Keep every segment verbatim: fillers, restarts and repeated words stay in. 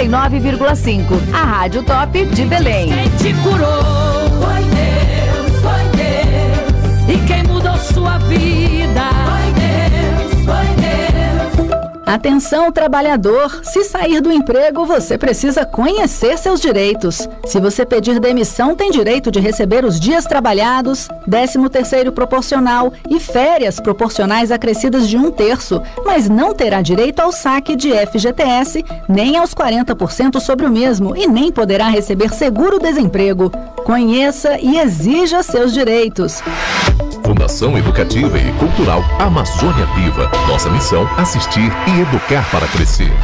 e nove vírgula cinco. A Rádio Top de Belém. Quem te curou foi Deus, foi Deus. E quem mudou sua vida foi Deus, foi Deus. Atenção, trabalhador! Se sair do emprego, você precisa conhecer seus direitos. Se você pedir demissão, tem direito de receber os dias trabalhados, décimo terceiro proporcional e férias proporcionais acrescidas de um terço, mas não terá direito ao saque de F G T S, nem aos quarenta por cento sobre o mesmo e nem poderá receber seguro-desemprego. Conheça e exija seus direitos. Fundação Educativa e Cultural Amazônia Viva. Nossa missão: assistir e educar para crescer.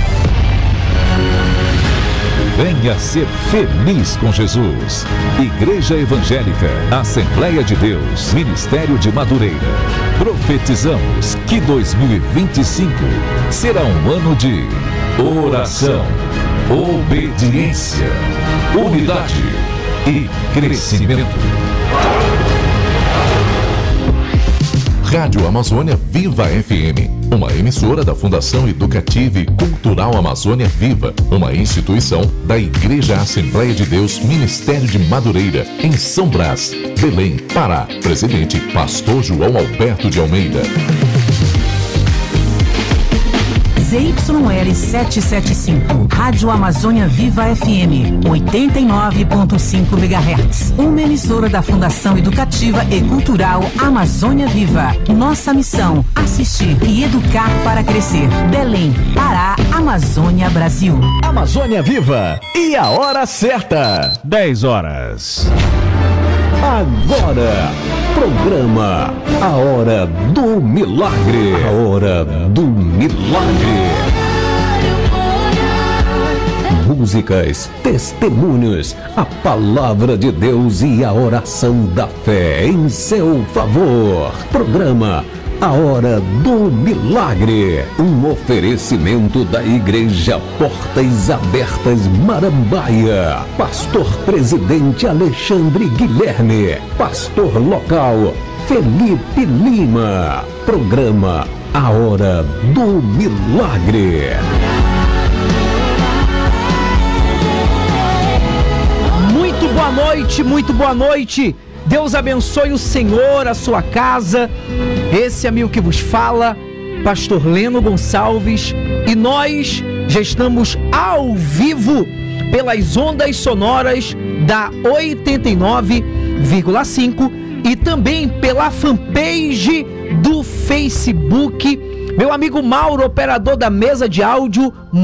Venha ser feliz com Jesus. Igreja Evangélica, Assembleia de Deus, Ministério de Madureira. Profetizamos que dois mil e vinte e cinco será um ano de oração, obediência, unidade e crescimento. Rádio Amazônia Viva F M, uma emissora da Fundação Educativa e Cultural Amazônia Viva, uma instituição da Igreja Assembleia de Deus, Ministério de Madureira, em São Brás, Belém, Pará. Presidente, Pastor João Alberto de Almeida. Z Y L setecentos e setenta e cinco, Rádio Amazônia Viva F M, oitenta e nove ponto cinco megahertz. Uma emissora da Fundação Educativa e Cultural Amazônia Viva. Nossa missão: assistir e educar para crescer. Belém, Pará, Amazônia, Brasil. Amazônia Viva e a hora certa: dez horas. Agora, programa A Hora do Milagre. A Hora do Milagre. Músicas, testemunhos, a palavra de Deus e a oração da fé em seu favor. Programa A Hora do Milagre, um oferecimento da Igreja Portas Abertas Marambaia. Pastor Presidente Alexandre Guilherme. Pastor Local Felipe Lima. Programa A Hora do Milagre. Muito boa noite, muito boa noite. Deus abençoe o Senhor, a sua casa. Esse amigo que vos fala, Pastor Leno Gonçalves, e nós já estamos ao vivo pelas ondas sonoras da oitenta e nove vírgula cinco e também pela fanpage do Facebook. Meu amigo Mauro, operador da mesa de áudio,